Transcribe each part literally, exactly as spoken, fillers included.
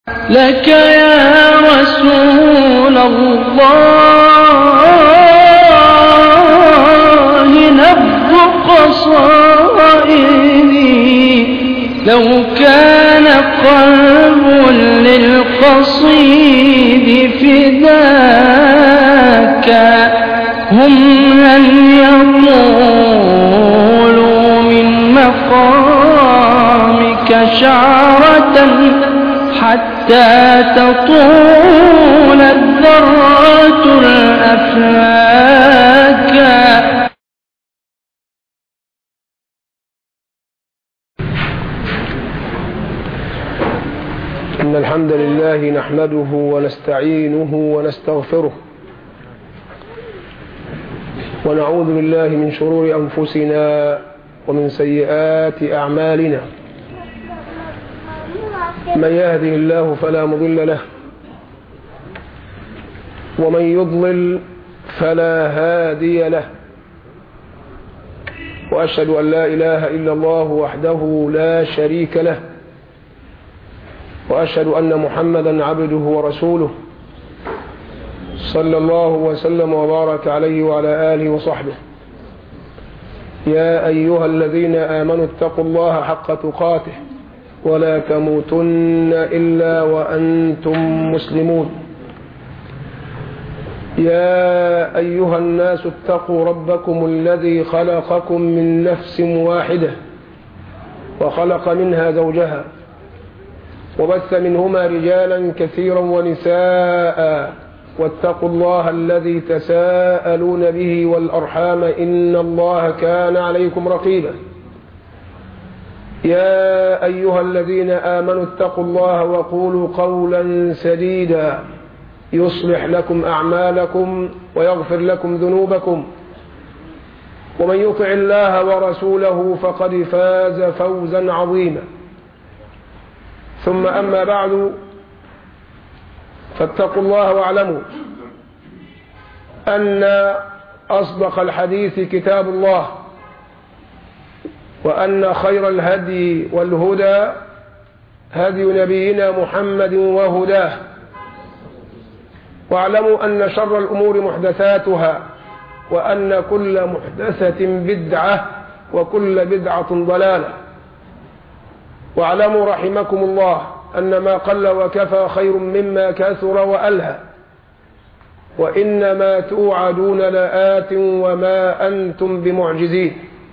لك يا رسول الله نبض قصائدي، لو كان قلب للقصيد فداك هم لن يطولوا من مقامك شعرة حتى تطول الذرات الأفلاك. إن الحمد لله نحمده ونستعينه ونستغفره ونعوذ بالله من شرور أنفسنا ومن سيئات أعمالنا. من يهده الله فلا مضل له ومن يضلل فلا هادي له، وأشهد أن لا إله إلا الله وحده لا شريك له، وأشهد أن محمدا عبده ورسوله صلى الله وسلم وبارك عليه وعلى آله وصحبه. يا أيها الذين آمنوا اتقوا الله حق تقاته ولا تموتن إلا وأنتم مسلمون. يا أيها الناس اتقوا ربكم الذي خلقكم من نفس واحدة وخلق منها زوجها وبث منهما رجالا كثيرا ونساء، واتقوا الله الذي تساءلون به والأرحام إن الله كان عليكم رقيبا. يا أيها الذين آمنوا اتقوا الله وقولوا قولا سديدا يصلح لكم أعمالكم ويغفر لكم ذنوبكم، ومن يطع الله ورسوله فقد فاز فوزا عظيما. ثم أما بعد، فاتقوا الله واعلموا أن أصدق الحديث كتاب الله، وأن خير الهدي والهدى هدي نبينا محمد وهداه، واعلموا أن شر الأمور محدثاتها، وأن كل محدثة بدعة وكل بدعة ضلالة. واعلموا رحمكم الله أن ما قل وكفى خير مما كثر وألهى، وإنما توعدون لآت وما أنتم بمعجزين.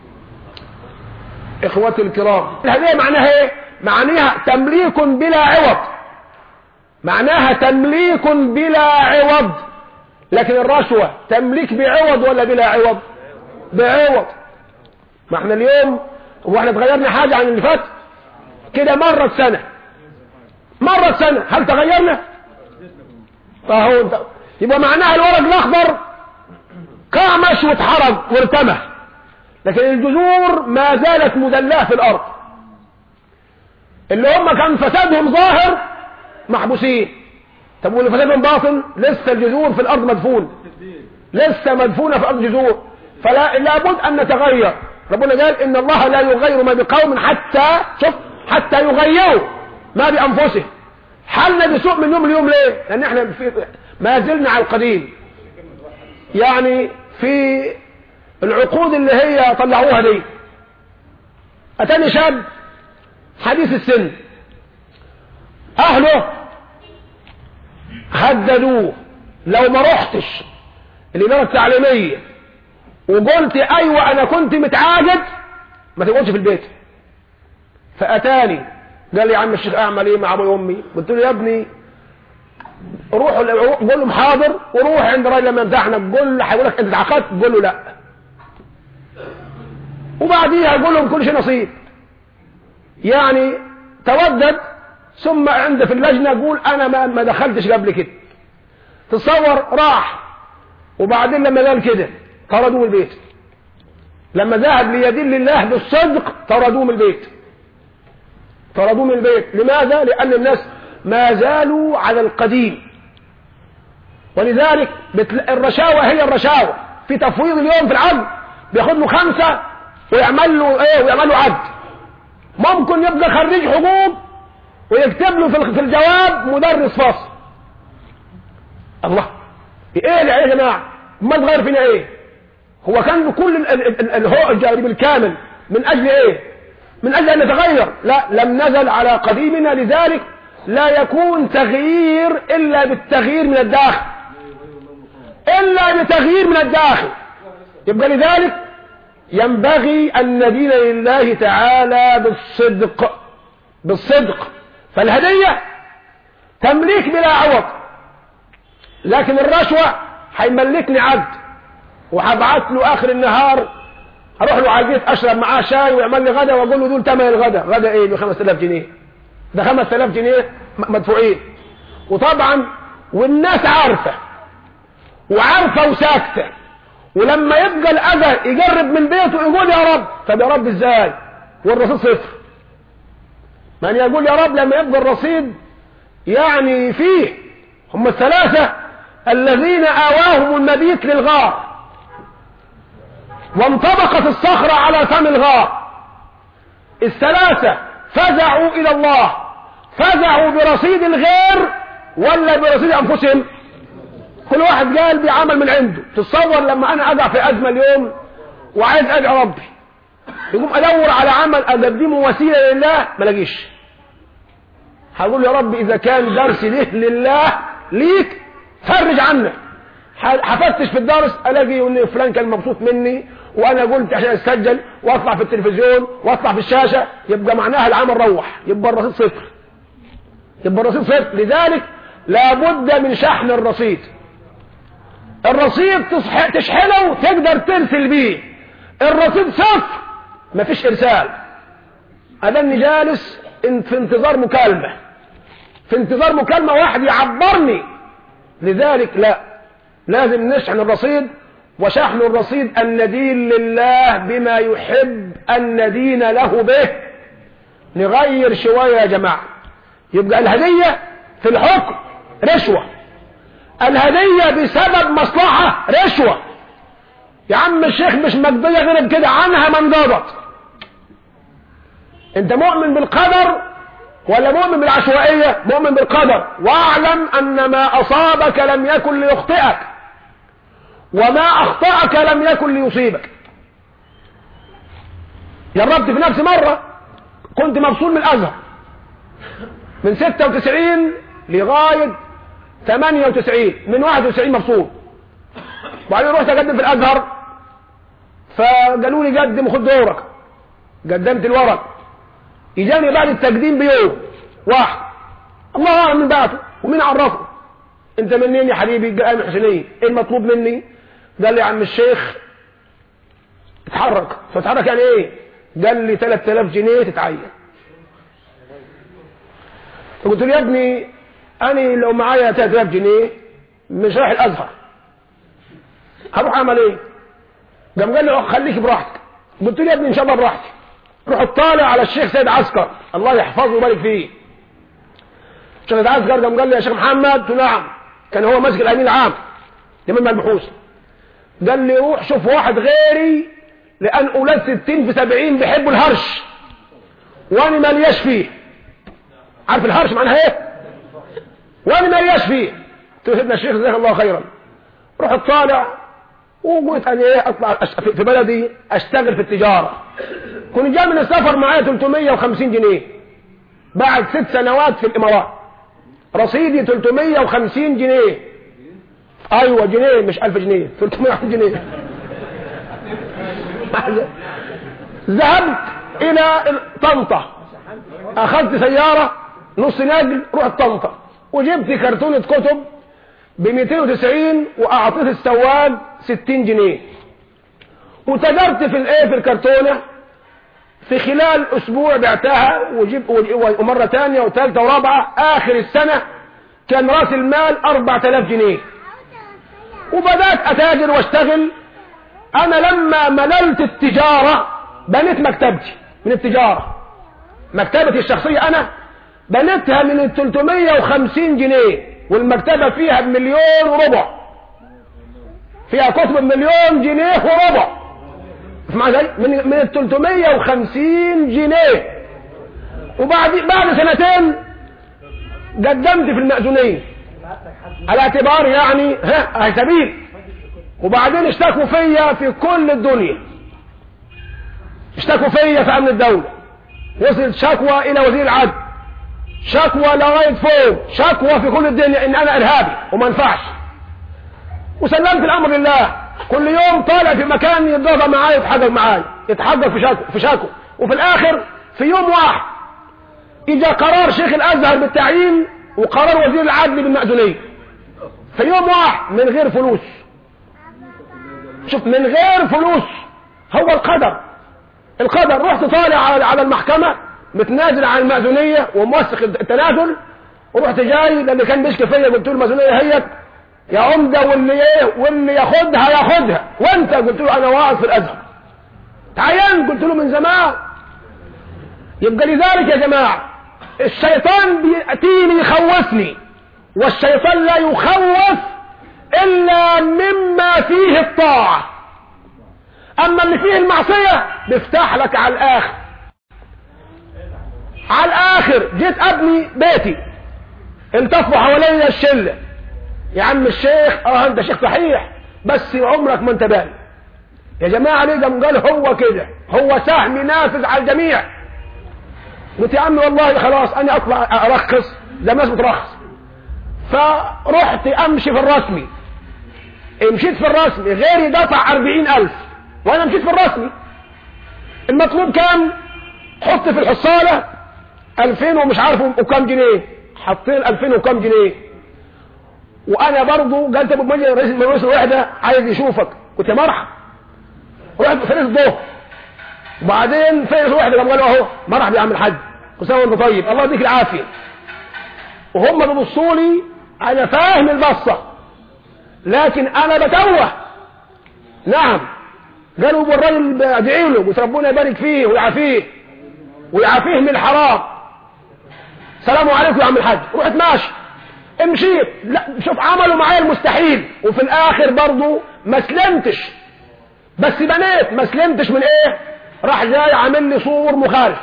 إخوتي الكرام، هذه معناها إيه؟ معناها تمليك بلا عوض، معناها تمليك بلا عوض. لكن الرشوة تمليك بعوض ولا بلا عوض؟ بعوض. ما احنا اليوم هو احنا تغيرنا حاجة عن اللي فات؟ كده مرت سنة مرت سنة، هل تغيرنا؟ فهو انت يبقى معناها الورق الأخضر كعمش واتحرق وارتمى، لكن الجذور ما زالت مدلاه في الأرض. اللي هم كان فسادهم ظاهر محبوسين، طب واللي فسادهم باطن لسه الجذور في الأرض مدفون، لسه مدفونة في الأرض جذور. فلا لابد أن نتغير. ربنا قال إن الله لا يغير ما بقوم حتى شوف حتى يغيروا ما بأنفسهم. حالنا بسوء من يوم ليوم ليه؟ لأن احنا في ما زلنا على القديم، يعني في العقود اللي هي طلعوها دي. أتاني شاب حديث السن، أهله هددوه لو ما رحتش الإدارة التعليمية وقلت أيوة أنا كنت متعاجد ما تقعدش في البيت. فأتاني قال لي يا عم الشيخ أعمل إيه مع أبوي وأمي؟ قلت له يا ابني روح قول لهم حاضر، وروح عند راجل لما يمتحنك قول له هيقول لك أنت اتعاقدت، قول له لا، وبعديها قول لهم كل شيء نصيب. يعني تودد، ثم عند في اللجنة قول أنا ما, ما دخلتش قبل كده. تصور راح، وبعدين لما قال كده طردوه من البيت. لما ذهب ليدل الله بالصدق طردوه من البيت، طردوه من البيت. لماذا؟ لأن الناس ما زالوا على القديم. ولذلك الرشاوى هي الرشاوى في تفويض اليوم في العقد، بياخد له خمسة ويعمل له ايه ويعمل له عقد. ممكن يبقى خريج حقوق ويكتب له في الجواب مدرس فصل. الله، ايه يا جماعه؟ ما تغير فينا ايه؟ هو كان كل الهوجة بالكامل من اجل ايه؟ من اجل ان نتغير؟ لا، لم نزل على قديمنا. لذلك لا يكون تغيير الا بالتغيير من الداخل، الا بتغيير من الداخل. يبقى لذلك ينبغي ان ندين لله تعالى بالصدق، بالصدق. فالهدية تمليك بلا عوض، لكن الرشوة هيملكني عبد، وهبعت له اخر النهار اروح له على البيت اشرب معاه شاي ويعمل لي غدا، واقول له دول تمن الغدا. غدا ايه؟ ب خمسة آلاف جنيه. ده خمسة آلاف جنيه مدفوعين. وطبعا والناس عارفه وعارفه وساكته، ولما يبقى الاذى يجرب من بيته يقول يا رب. طب يا رب ازاي والرصيد صفر؟ من يقول يا رب لما يبقى الرصيد يعني فيه؟ هم الثلاثه الذين آواهم المبيت للغار، وانطبقت الصخرة على فم الغار. الثلاثة فزعوا إلى الله. فزعوا برصيد الغير ولا برصيد أنفسهم؟ كل واحد قال بعمل من عنده. تتصور لما أنا أقع في أزمة اليوم وعايز أدعي ربي، يقوم أدور على عمل أقدمه وسيلة لله، ما لاقيش. هقول يا رب إذا كان درسي له لله ليك فرج عنك. هفتش في الدرس الاقي ان فلان كان مبسوط مني وانا قلت عشان اسجل واطلع في التلفزيون واطلع في الشاشه، يبقى معناها العمل روح، يبقى الرصيد صفر، يبقى الرصيد صفر. لذلك لابد من شحن الرصيد. الرصيد تشحنه وتقدر ترسل بيه. الرصيد صفر مفيش ارسال. انا اني جالس في انتظار مكالمه، في انتظار مكالمه واحد يعبرني. لذلك لا، لازم نشحن الرصيد. وشحن الرصيد أن ندين لله بما يحب أن ندين له به. نغير شوية يا جماعة. يبقى الهدية في الحكم رشوة، الهدية بسبب مصلحة رشوة. يا عم الشيخ مش مقضية غير بكده، عنها ما انضبط. انت مؤمن بالقدر ولا مؤمن بالعشوائية؟ مؤمن بالقدر. واعلم أن ما أصابك لم يكن ليخطئك، وما أخطأك لم يكن ليصيبك. جربت في نفسي مرة، كنت مبسوط من الأزهر من ستة وتسعين لغاية ثمانية وتسعين، من واحد وتسعين مبسوط. وبعدين رحت أقدم في الأزهر، فقالوا لي قدم وخد دورك. قدمت الورق، يجاني بعد التقديم بيوم واحد، الله أعلم من بعته ومين عرفه. انت منين يا حبيبي؟ قال من حسينية. ايه المطلوب مني؟ قال لي يا عم الشيخ اتحرك. فتحرك يعني ايه؟ قال لي ثلاثة آلاف جنيه تتعين. فقلت له يا ابني انا لو معايا ثلاثة آلاف جنيه مش رايح الازهر، هروح اعمل ايه؟ قام قال لي خليك براحتك. قلت له يا ابني ان شاء الله براحتي. روح اطالع على الشيخ سيد عسكر الله يحفظه ويبارك فيه. الشيخ سيد عسكر قام قال لي يا شيخ محمد. قلت له نعم. كان هو ماسك الامين العام لمجمع البحوث. قال لي روح شوف واحد غيري، لان اولاد ستين في سبعين بيحبوا الهرش وانا مالياش فيه. عارف الهرش معناها ايه؟ وانا مالياش فيه. قلت له سيدنا الشيخ جزاك الله خيرا. روح اطالع. وقلت انا ايه اطلع في بلدي اشتغل في التجاره. كنت جاي من السفر معايا ثلاثمية وخمسين جنيه بعد ست سنوات في الامارات. رصيدي ثلاثمية وخمسين جنيه. ايوه جنيه مش ألف جنيه، ثلاثمية وخمسين جنيه. ذهبت الى طنطا، اخذت سياره نص نقل، رحت طنطا وجبت كرتونه كتب ب مئتين وتسعين واعطيت السواق ستين جنيه. وتجرت في الايه في الكرتونه. في خلال اسبوع بعتها وجيب ومره ثانيه وثالثه ورابعه. اخر السنه كان راس المال أربعة آلاف جنيه. وبدات اتاجر واشتغل. انا لما مللت التجاره بنيت مكتبتي من التجاره. مكتبتي الشخصيه انا بنيتها من ثلاثمية وخمسين جنيه، والمكتبه فيها بمليون وربع، فيها كتب بمليون جنيه وربع. اسمع زي من من ثلاثمية وخمسين جنيه. وبعد بعد سنتين قدمت في المأذونية على اعتبار يعني ها سبيل، وبعدين اشتكوا فيا في كل الدنيا، اشتكوا فيا في امن الدولة، وصلت شكوى الى وزير العدل، شكوى لغاية فوق، شكوى في كل الدنيا ان انا ارهابي وما ينفعش، وسلمت الامر لله. كل يوم طالع في مكان يتضاغى معايا يتحقق معايا يتحقق في شكوى في شكوى وفي الاخر في يوم واحد اجى قرار شيخ الازهر بالتعيين وقرار وزير العدل بالمأذونية في يوم واحد من غير فلوس. شوف، من غير فلوس، هو القدر القدر. رحت طالع على المحكمة متنازل عن المأذونية وموثق التنازل، ورحت جاي للي كان بيشكي فيا قلت له المأذونية هي يا عمدة، واللي ايه واللي ياخدها ياخدها، وانت قلت له انا واقف في الازهر تعينت، قلت له من زمان. يبقى لذلك يا جماعة الشيطان بيأتيني يخوفني، والشيطان لا يخوف الا مما فيه الطاعة، اما اللي فيه المعصية بيفتح لك على الاخر على الاخر. جيت ابني بيتي التفوا حواليا الشلة، يا عم الشيخ اه انت شيخ صحيح بس عمرك ما انت بالي يا جماعة ليه؟ قام قال هو كده، هو سهم نافذ على الجميع. قلت يا عم والله خلاص انا اطلع ارخص زي الناس بترخص. فرحت امشي في الرسمي، مشيت في الرسمي غيري دفع اربعين الف وانا مشيت في الرسمي. المطلوب كام؟ حط في الحصالة الفين ومش عارف وكام جنيه، حطين الفين وكام جنيه. وانا برضو قلت ابو مجد رئيس رئيس الوحدة عايز يشوفك، كنت يا مرحب. رحت فريق الظهر وبعدين فريق الوحدة قام قالوا اهو مرحبا يا عم الحاج كل سنه وانت طيب الله يديك العافية. وهم بيبصوا لي انا فاهم البصة لكن انا بتوه. نعم قالوا بالراجل ادعي له، قلت ربنا يبارك فيه ويعافيه ويعافيه من الحرام. سلام عليكم يا عم الحاج. رحت ماشي امشيت، لا شوف عملوا معايا المستحيل وفي الاخر برضو ما سلمتش، بس بنيت ما سلمتش من ايه؟ راح جاي عامل لي صور مخالف.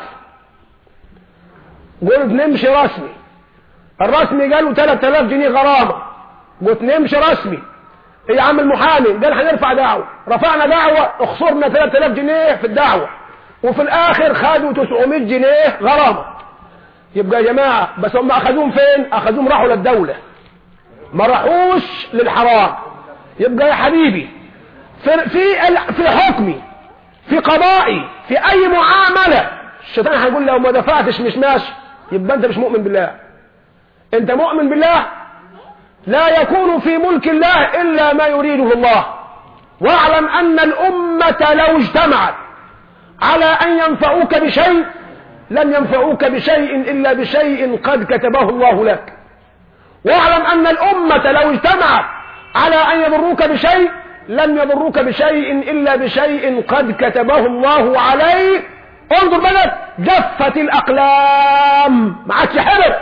قلت نمشي رسمي، الرسمي قالوا ثلاثة آلاف جنيه غرامة. قلت نمشي رسمي. ايه يا عم المحامي؟ قال هنرفع دعوة. رفعنا دعوة اخسرنا ثلاثة آلاف جنيه في الدعوة وفي الاخر خدوا تسعمائة جنيه غرامة. يبقى يا جماعة بس هم اخذوهم فين؟ اخذوهم راحوا للدولة ما راحوش للحرام. يبقى يا حبيبي في في في حكمي في قضائي في اي معاملة الشيطان هيقول لو ما دفعتش مش ماشي، يبقى انت مش مؤمن بالله. انت مؤمن بالله لا يكون في ملك الله الا ما يريده الله. واعلم ان الامة لو اجتمعت على ان ينفعوك بشيء لم ينفعوك بشيء الا بشيء قد كتبه الله لك. واعلم ان الامة لو اجتمعت على ان يضروك بشيء لم يضروك بشيء الا بشيء قد كتبه الله عليك. انظر بلد جفت الاقلام ما عادش حبر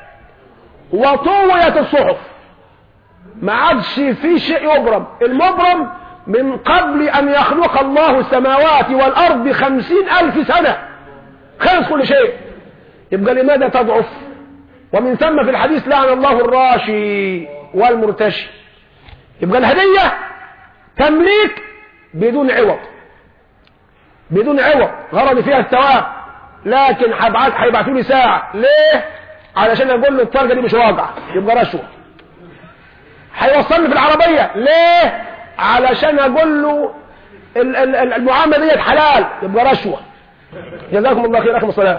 وطويت الصحف، ما عادش في شيء يبرم. المبرم من قبل ان يخلق الله السماوات والارض بخمسين الف سنة خلص كل شيء. يبقى لماذا تضعف؟ ومن ثم في الحديث لعن الله الراشي والمرتشي. يبقى الهدية تمليك بدون عوض بدون عوض، غرض فيها الثواب، لكن هيبعتوا لي ساعة ليه؟ علشان اقول له الطرقة دي مش واقعة يبقى رشوة. هيوصلني في العربية ليه؟ علشان اقول له المعاملة دي حلال يبقى رشوة. جزاكم الله خير. لكم الصلاة.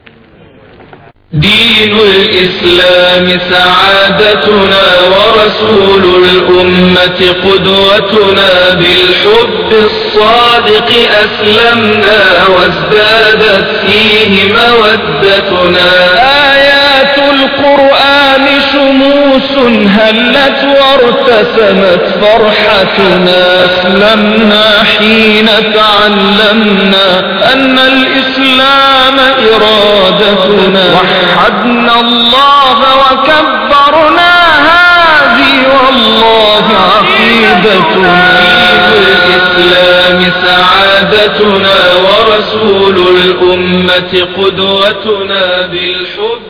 دين الإسلام سعادتنا ورسول الأمة قدوتنا، بالحب الصادق أسلمنا وازدادت فيه مودتنا. آيات القرآن شموس هلت وارتسمت فرحتنا، أسلمنا حين تعلمنا أن الإسلام إرادتنا، وحدنا الله وكبرنا هذه والله عقيدتنا. الإسلام سعادتنا ورسول الأمة قدوتنا، بالحب